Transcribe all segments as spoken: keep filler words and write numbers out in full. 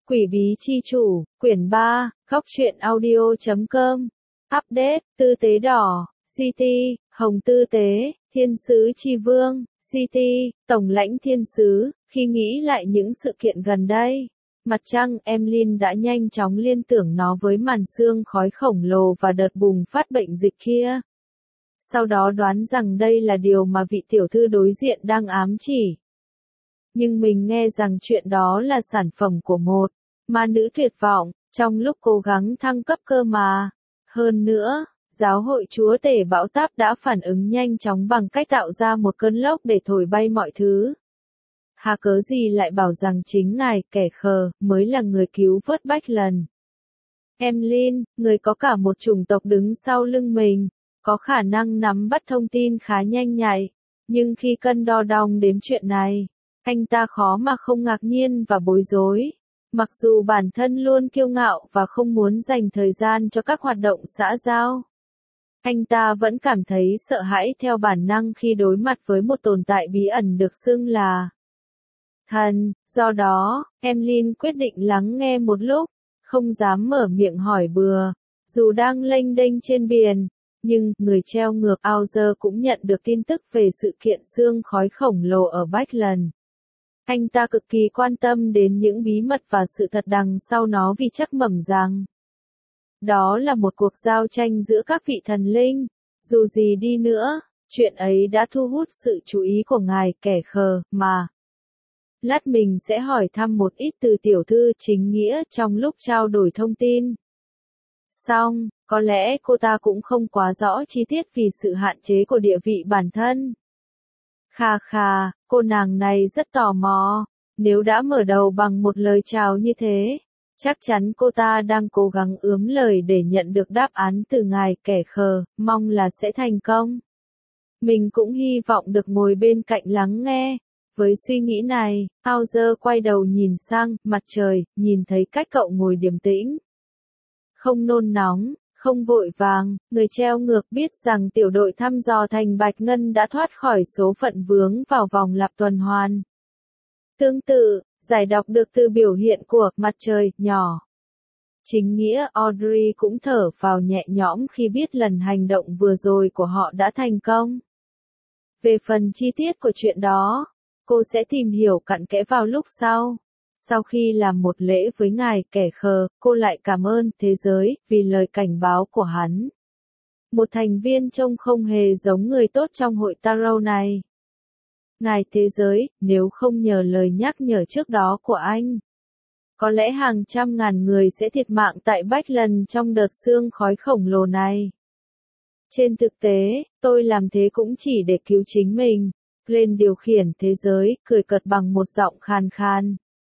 Quỷ bí chi chủ, quyển ba, góc truyện audio chấm com. Update, tư tế đỏ, City, hồng tư tế, thiên sứ chi vương, City, tổng lãnh thiên sứ. Khi nghĩ lại những sự kiện gần đây, mặt trăng Emlyn đã nhanh chóng liên tưởng nó với màn sương khói khổng lồ và đợt bùng phát bệnh dịch kia. Sau đó đoán rằng đây là điều mà vị tiểu thư đối diện đang ám chỉ. Nhưng mình nghe rằng chuyện đó là sản phẩm của một ma nữ tuyệt vọng, trong lúc cố gắng thăng cấp cơ mà. Hơn nữa, giáo hội chúa tể bão táp đã phản ứng nhanh chóng bằng cách tạo ra một cơn lốc để thổi bay mọi thứ. Hà cớ gì lại bảo rằng chính ngài, kẻ khờ, mới là người cứu vớt Backlund. Emlyn, người có cả một chủng tộc đứng sau lưng mình, có khả năng nắm bắt thông tin khá nhanh nhạy, nhưng khi cân đo đong đếm chuyện này, anh ta khó mà không ngạc nhiên và bối rối. Mặc dù bản thân luôn kiêu ngạo và không muốn dành thời gian cho các hoạt động xã giao, anh ta vẫn cảm thấy sợ hãi theo bản năng khi đối mặt với một tồn tại bí ẩn được xưng là thần. Do đó, Emlyn quyết định lắng nghe một lúc, không dám mở miệng hỏi bừa. Dù đang lênh đênh trên biển, nhưng người treo ngược Auger cũng nhận được tin tức về sự kiện sương khói khổng lồ ở Backlund. Anh ta cực kỳ quan tâm đến những bí mật và sự thật đằng sau nó vì chắc mẩm rằng đó là một cuộc giao tranh giữa các vị thần linh. Dù gì đi nữa, chuyện ấy đã thu hút sự chú ý của ngài, kẻ khờ, mà. Lát mình sẽ hỏi thăm một ít từ tiểu thư chính nghĩa trong lúc trao đổi thông tin. Xong, có lẽ cô ta cũng không quá rõ chi tiết vì sự hạn chế của địa vị bản thân. Khà khà, cô nàng này rất tò mò. Nếu đã mở đầu bằng một lời chào như thế, chắc chắn cô ta đang cố gắng ướm lời để nhận được đáp án từ ngài, kẻ khờ, mong là sẽ thành công. Mình cũng hy vọng được ngồi bên cạnh lắng nghe. Với suy nghĩ này, Auger quay đầu nhìn sang mặt trời, nhìn thấy cách cậu ngồi điềm tĩnh. Không nôn nóng, không vội vàng, người treo ngược biết rằng tiểu đội thăm dò thành Bạch Ngân đã thoát khỏi số phận vướng vào vòng lặp tuần hoàn. Tương tự, giải đọc được từ biểu hiện của mặt trời nhỏ. Chính nghĩa Audrey cũng thở phào nhẹ nhõm khi biết lần hành động vừa rồi của họ đã thành công. Về phần chi tiết của chuyện đó, cô sẽ tìm hiểu cặn kẽ vào lúc sau. Sau khi làm một lễ với ngài, kẻ khờ, cô lại cảm ơn thế giới vì lời cảnh báo của hắn. Một thành viên trông không hề giống người tốt trong hội Tarot này. Ngài thế giới, nếu không nhờ lời nhắc nhở trước đó của anh, có lẽ hàng trăm ngàn người sẽ thiệt mạng tại Backlund trong đợt sương khói khổng lồ này. Trên thực tế, tôi làm thế cũng chỉ để cứu chính mình. Lên điều khiển thế giới, cười cợt bằng một giọng khàn khàn.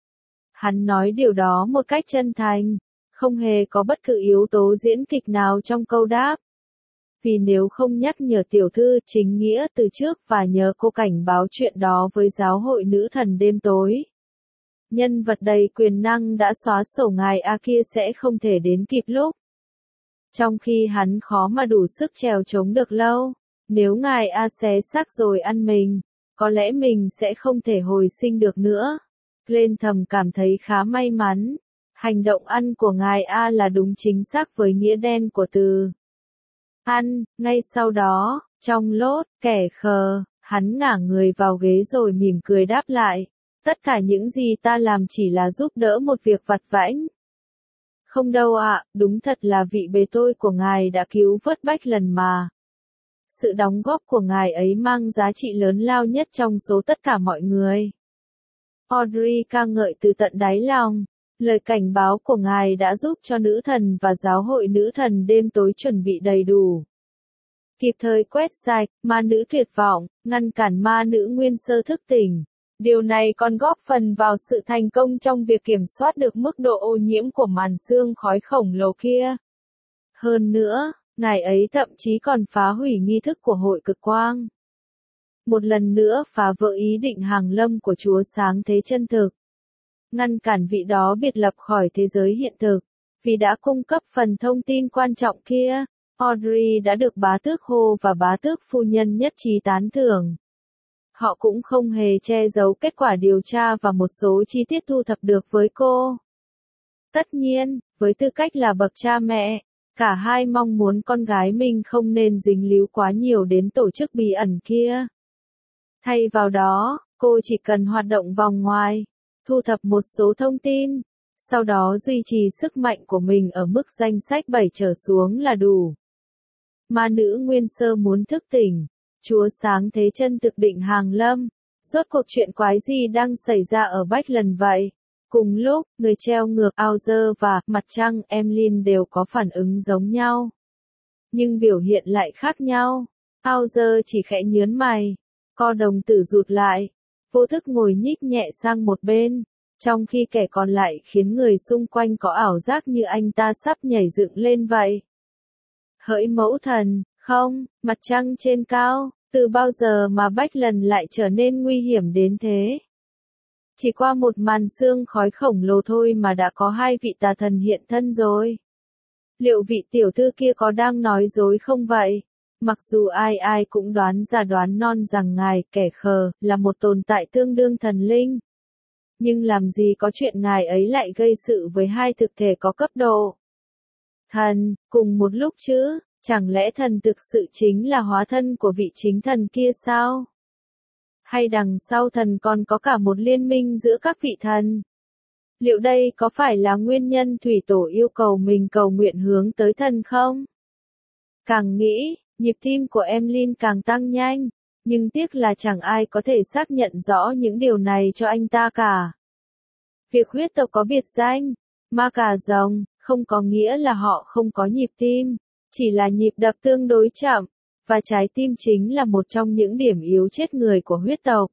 Hắn nói điều đó một cách chân thành, không hề có bất cứ yếu tố diễn kịch nào trong câu đáp. Vì nếu không nhắc nhở tiểu thư chính nghĩa từ trước và nhờ cô cảnh báo chuyện đó với giáo hội nữ thần đêm tối, nhân vật đầy quyền năng đã xóa sổ ngài A kia sẽ không thể đến kịp lúc. Trong khi hắn khó mà đủ sức trèo chống được lâu, nếu ngài A xé xác rồi ăn mình, có lẽ mình sẽ không thể hồi sinh được nữa. Lên thầm cảm thấy khá may mắn. Hành động ăn của ngài A là đúng chính xác với nghĩa đen của từ ăn. Ngay sau đó, trong lốt, kẻ khờ, hắn ngả người vào ghế rồi mỉm cười đáp lại. Tất cả những gì ta làm chỉ là giúp đỡ một việc vặt vãnh. Không đâu ạ, đúng thật là vị bề tôi của ngài đã cứu vớt Backlund mà. Sự đóng góp của ngài ấy mang giá trị lớn lao nhất trong số tất cả mọi người. Audrey ca ngợi từ tận đáy lòng. Lời cảnh báo của ngài đã giúp cho nữ thần và giáo hội nữ thần đêm tối chuẩn bị đầy đủ. Kịp thời quét sạch ma nữ tuyệt vọng, ngăn cản ma nữ nguyên sơ thức tỉnh. Điều này còn góp phần vào sự thành công trong việc kiểm soát được mức độ ô nhiễm của màn sương khói khổng lồ kia. Hơn nữa, ngài ấy thậm chí còn phá hủy nghi thức của hội cực quang. Một lần nữa phá vỡ ý định hàng lâm của Chúa Sáng Thế chân thực. Ngăn cản vị đó biệt lập khỏi thế giới hiện thực. Vì đã cung cấp phần thông tin quan trọng kia, Audrey đã được bá tước Hô và bá tước phu nhân nhất trí tán thưởng. Họ cũng không hề che giấu kết quả điều tra và một số chi tiết thu thập được với cô. Tất nhiên, với tư cách là bậc cha mẹ, cả hai mong muốn con gái mình không nên dính líu quá nhiều đến tổ chức bí ẩn kia. Thay vào đó, cô chỉ cần hoạt động vòng ngoài, thu thập một số thông tin, sau đó duy trì sức mạnh của mình ở mức danh sách bảy trở xuống là đủ. Ma nữ Nguyên Sơ muốn thức tỉnh, Chúa Sáng Thế Chân thực định hàng lâm. Rốt cuộc chuyện quái gì đang xảy ra ở Bách Lần vậy? Cùng lúc, người treo ngược Auger và Mặt Trăng Emlyn đều có phản ứng giống nhau. Nhưng biểu hiện lại khác nhau. Auger chỉ khẽ nhớn mày, co đồng tử rụt lại, vô thức ngồi nhích nhẹ sang một bên, trong khi kẻ còn lại khiến người xung quanh có ảo giác như anh ta sắp nhảy dựng lên vậy. Hỡi mẫu thần, không, mặt trăng trên cao, từ bao giờ mà Bách Lần lại trở nên nguy hiểm đến thế? Chỉ qua một màn sương khói khổng lồ thôi mà đã có hai vị tà thần hiện thân rồi. Liệu vị tiểu thư kia có đang nói dối không vậy? Mặc dù ai ai cũng đoán ra đoán non rằng ngài, kẻ khờ, là một tồn tại tương đương thần linh. Nhưng làm gì có chuyện ngài ấy lại gây sự với hai thực thể có cấp độ thần, cùng một lúc chứ, chẳng lẽ thần thực sự chính là hóa thân của vị chính thần kia sao? Hay đằng sau thần còn có cả một liên minh giữa các vị thần? Liệu đây có phải là nguyên nhân thủy tổ yêu cầu mình cầu nguyện hướng tới thần không? Càng nghĩ, nhịp tim của Emlyn càng tăng nhanh, nhưng tiếc là chẳng ai có thể xác nhận rõ những điều này cho anh ta cả. Việc huyết tộc có biệt danh, ma cà rồng, không có nghĩa là họ không có nhịp tim, chỉ là nhịp đập tương đối chậm, và trái tim chính là một trong những điểm yếu chết người của huyết tộc.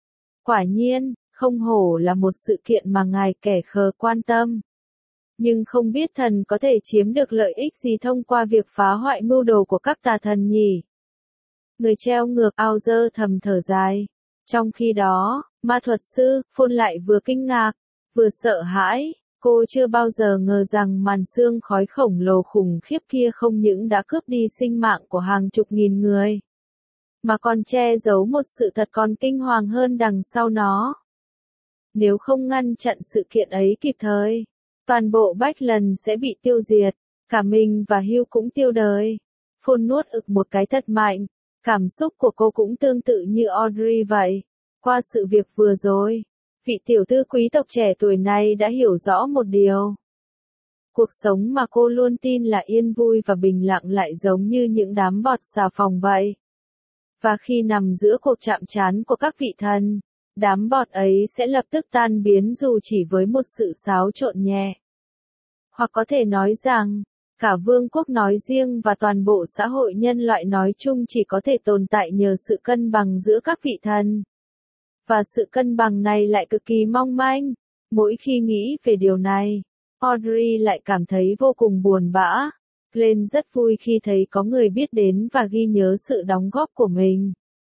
Quả nhiên, không hổ là một sự kiện mà ngài kẻ khờ quan tâm. Nhưng không biết thần có thể chiếm được lợi ích gì thông qua việc phá hoại mưu đồ của các tà thần nhỉ? Người treo ngược Auger thầm thở dài. Trong khi đó, ma thuật sư, Phôn lại vừa kinh ngạc, vừa sợ hãi. Cô chưa bao giờ ngờ rằng màn sương khói khổng lồ khủng khiếp kia không những đã cướp đi sinh mạng của hàng chục nghìn người, mà còn che giấu một sự thật còn kinh hoàng hơn đằng sau nó. Nếu không ngăn chặn sự kiện ấy kịp thời, toàn bộ Bách Lần sẽ bị tiêu diệt, cả mình và Hugh cũng tiêu đời. Phôn nuốt ực một cái thật mạnh, cảm xúc của cô cũng tương tự như Audrey vậy. Qua sự việc vừa rồi, vị tiểu thư quý tộc trẻ tuổi này đã hiểu rõ một điều. Cuộc sống mà cô luôn tin là yên vui và bình lặng lại giống như những đám bọt xà phòng vậy. Và khi nằm giữa cuộc chạm trán của các vị thần, đám bọt ấy sẽ lập tức tan biến dù chỉ với một sự xáo trộn nhẹ. Hoặc có thể nói rằng, cả vương quốc nói riêng và toàn bộ xã hội nhân loại nói chung chỉ có thể tồn tại nhờ sự cân bằng giữa các vị thần. Và sự cân bằng này lại cực kỳ mong manh. Mỗi khi nghĩ về điều này, Audrey lại cảm thấy vô cùng buồn bã. Glenn rất vui khi thấy có người biết đến và ghi nhớ sự đóng góp của mình.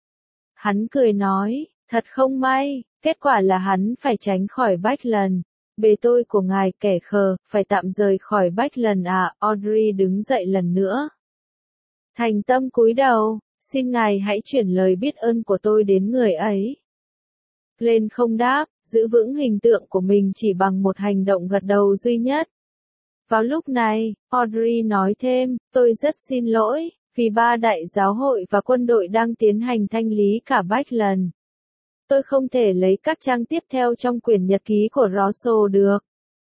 Hắn cười nói, thật không may, kết quả là hắn phải tránh khỏi Bách Lần. Bề tôi của ngài kẻ khờ, phải tạm rời khỏi Bách Lần à? Audrey đứng dậy lần nữa. Thành tâm cúi đầu, xin ngài hãy chuyển lời biết ơn của tôi đến người ấy. Glenn không đáp, giữ vững hình tượng của mình chỉ bằng một hành động gật đầu duy nhất. Vào lúc này, Audrey nói thêm, tôi rất xin lỗi, vì ba đại giáo hội và quân đội đang tiến hành thanh lý cả Bách Lần. Tôi không thể lấy các trang tiếp theo trong quyển nhật ký của Rosso được.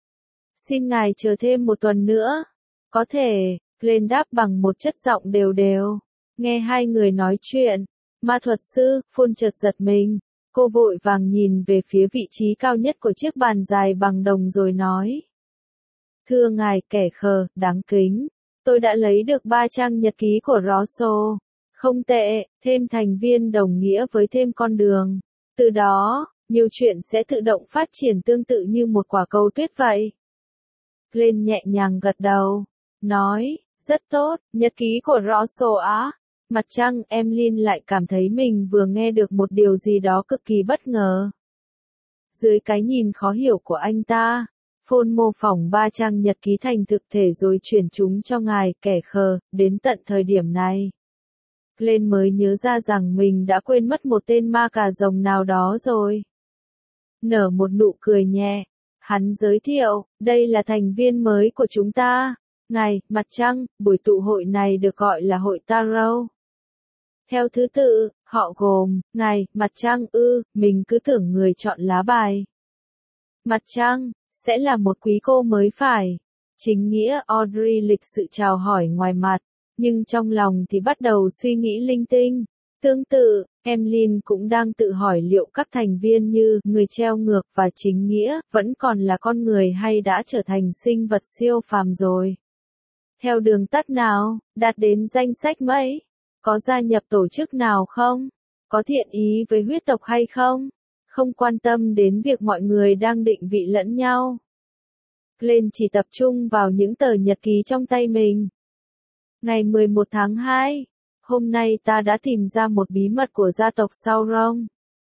Xin ngài chờ thêm một tuần nữa. Có thể, Glenn đáp bằng một chất giọng đều đều. Nghe hai người nói chuyện, ma thuật sư, Phôn chợt giật mình. Cô vội vàng nhìn về phía vị trí cao nhất của chiếc bàn dài bằng đồng rồi nói. Thưa ngài kẻ khờ, đáng kính. Tôi đã lấy được ba trang nhật ký của Rosso. Không tệ, thêm thành viên đồng nghĩa với thêm con đường. Từ đó, nhiều chuyện sẽ tự động phát triển tương tự như một quả cầu tuyết vậy. Glenn nhẹ nhàng gật đầu. Nói, rất tốt, nhật ký của Rosso á. Mặt trăng Emlyn lại cảm thấy mình vừa nghe được một điều gì đó cực kỳ bất ngờ. Dưới cái nhìn khó hiểu của anh ta, Phôn mô phỏng ba trang nhật ký thành thực thể rồi chuyển chúng cho ngài kẻ khờ. Đến tận thời điểm này, Glenn mới nhớ ra rằng mình đã quên mất một tên ma cà rồng nào đó rồi. Nở một nụ cười nhẹ, Hắn giới thiệu, đây là thành viên mới của chúng ta. Ngày, mặt trăng, buổi tụ hội này được gọi là hội Tarot. Theo thứ tự, họ gồm, ngày, mặt trăng ư, mình cứ tưởng người chọn lá bài. Mặt trăng, sẽ là một quý cô mới phải. Chính nghĩa Audrey lịch sự chào hỏi ngoài mặt, nhưng trong lòng thì bắt đầu suy nghĩ linh tinh. Tương tự, Emlyn cũng đang tự hỏi liệu các thành viên như người treo ngược và chính nghĩa vẫn còn là con người hay đã trở thành sinh vật siêu phàm rồi. Theo đường tắt nào, đạt đến danh sách mấy? Có gia nhập tổ chức nào không? Có thiện ý với huyết tộc hay không? Không quan tâm đến việc mọi người đang định vị lẫn nhau. Glenn chỉ tập trung vào những tờ nhật ký trong tay mình. Ngày mười một tháng hai, hôm nay ta đã tìm ra một bí mật của gia tộc Sauron.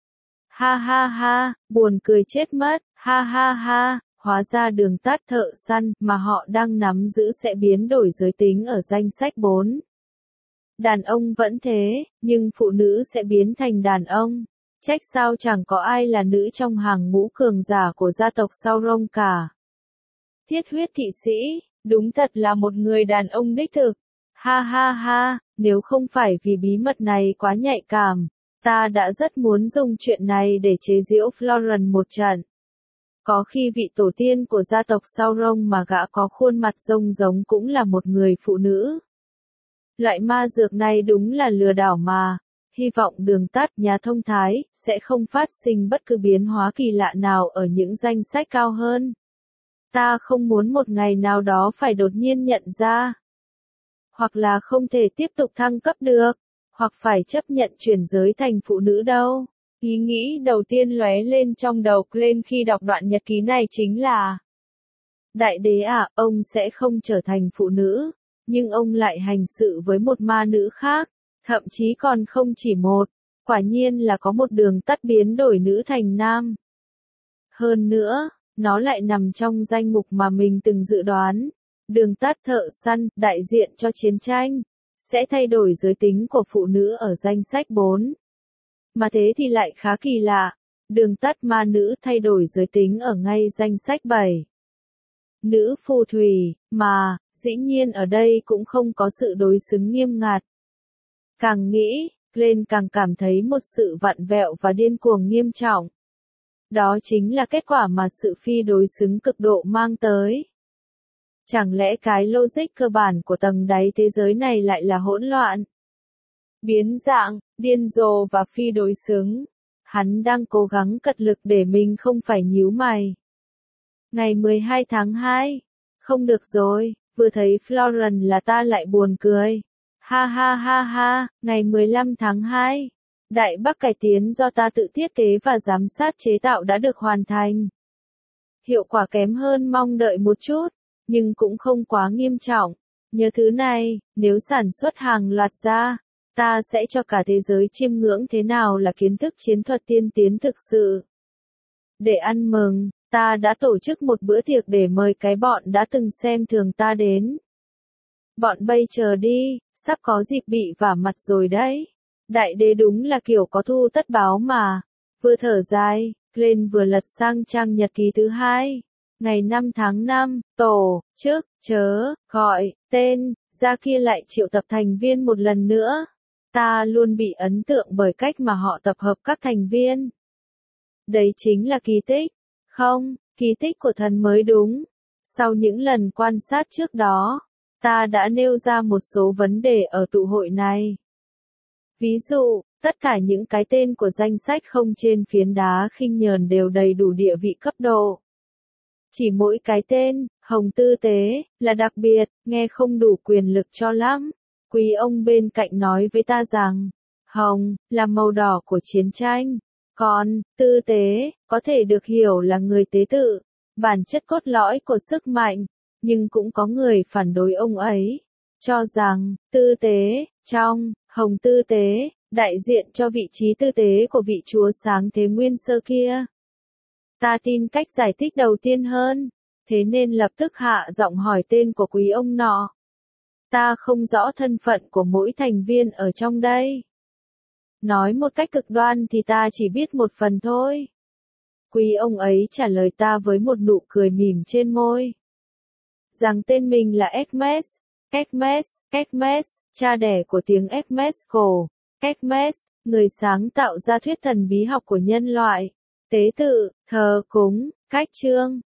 Ha ha ha, buồn cười chết mất, ha ha ha, hóa ra đường tắt thợ săn mà họ đang nắm giữ sẽ biến đổi giới tính ở danh sách bốn. Đàn ông vẫn thế, nhưng phụ nữ sẽ biến thành đàn ông. Trách sao chẳng có ai là nữ trong hàng ngũ cường giả của gia tộc Sauron cả. Thiết huyết kỵ sĩ, đúng thật là một người đàn ông đích thực. Ha ha ha, nếu không phải vì bí mật này quá nhạy cảm, ta đã rất muốn dùng chuyện này để chế giễu Florence một trận. Có khi vị tổ tiên của gia tộc Sauron mà gã có khuôn mặt rông giống cũng là một người phụ nữ. Loại ma dược này đúng là lừa đảo mà. Hy vọng đường tắt nhà thông thái sẽ không phát sinh bất cứ biến hóa kỳ lạ nào ở những danh sách cao hơn. Ta không muốn một ngày nào đó phải đột nhiên nhận ra. Hoặc là không thể tiếp tục thăng cấp được. Hoặc phải chấp nhận chuyển giới thành phụ nữ đâu. Ý nghĩ đầu tiên lóe lên trong đầu Glenn khi đọc đoạn nhật ký này chính là: Đại đế à, ông sẽ không trở thành phụ nữ. Nhưng ông lại hành sự với một ma nữ khác. Thậm chí còn không chỉ một. Quả nhiên là có một đường tắt biến đổi nữ thành nam. Hơn nữa, nó lại nằm trong danh mục mà mình từng dự đoán. Đường tắt thợ săn, đại diện cho chiến tranh, sẽ thay đổi giới tính của phụ nữ ở danh sách bốn. Mà thế thì lại khá kỳ lạ. Đường tắt ma nữ thay đổi giới tính ở ngay danh sách bảy. Nữ phù thủy, mà, dĩ nhiên ở đây cũng không có sự đối xứng nghiêm ngặt. Càng nghĩ, Glenn càng cảm thấy một sự vặn vẹo và điên cuồng nghiêm trọng. Đó chính là kết quả mà sự phi đối xứng cực độ mang tới. Chẳng lẽ cái logic cơ bản của tầng đáy thế giới này lại là hỗn loạn? Biến dạng, điên rồ và phi đối xứng. Hắn đang cố gắng cật lực để mình không phải nhíu mày. Ngày mười hai tháng hai. Không được rồi, vừa thấy Florence là ta lại buồn cười. Ha ha ha ha, ngày mười lăm tháng hai. Đại Bắc cải tiến do ta tự thiết kế và giám sát chế tạo đã được hoàn thành. Hiệu quả kém hơn mong đợi một chút, nhưng cũng không quá nghiêm trọng. Nhớ thứ này, nếu sản xuất hàng loạt ra, ta sẽ cho cả thế giới chiêm ngưỡng thế nào là kiến thức chiến thuật tiên tiến thực sự. Để ăn mừng, ta đã tổ chức một bữa tiệc để mời cái bọn đã từng xem thường ta đến. Bọn bây chờ đi, sắp có dịp bị vả mặt rồi đấy. Đại đế đúng là kiểu có thu tất báo mà. Vừa thở dài, Glenn vừa lật sang trang nhật ký thứ hai. Ngày năm tháng năm, tổ, chức, chớ, gọi, tên, ra kia lại triệu tập thành viên một lần nữa. Ta luôn bị ấn tượng bởi cách mà họ tập hợp các thành viên. Đấy chính là kỳ tích. Không, kỳ tích của thần mới đúng. Sau những lần quan sát trước đó, ta đã nêu ra một số vấn đề ở tụ hội này. Ví dụ, tất cả những cái tên của danh sách không trên phiến đá khinh nhờn đều đầy đủ địa vị cấp độ. Chỉ mỗi cái tên, Hồng Tư Tế, là đặc biệt, nghe không đủ quyền lực cho lắm. Quý ông bên cạnh nói với ta rằng, hồng, là màu đỏ của chiến tranh. Còn, tư tế, có thể được hiểu là người tế tự, bản chất cốt lõi của sức mạnh. Nhưng cũng có người phản đối ông ấy, cho rằng, tư tế, trong, hồng tư tế, đại diện cho vị trí tư tế của vị chúa sáng thế nguyên sơ kia. Ta tin cách giải thích đầu tiên hơn, thế nên lập tức hạ giọng hỏi tên của quý ông nọ. Ta không rõ thân phận của mỗi thành viên ở trong đây. Nói một cách cực đoan thì ta chỉ biết một phần thôi. Quý ông ấy trả lời ta với một nụ cười mỉm trên môi. Rằng tên mình là Hermes. Hermes, Hermes, cha đẻ của tiếng Hermes cổ. Hermes, người sáng tạo ra thuyết thần bí học của nhân loại. Tế tự, thờ cúng, cách chương.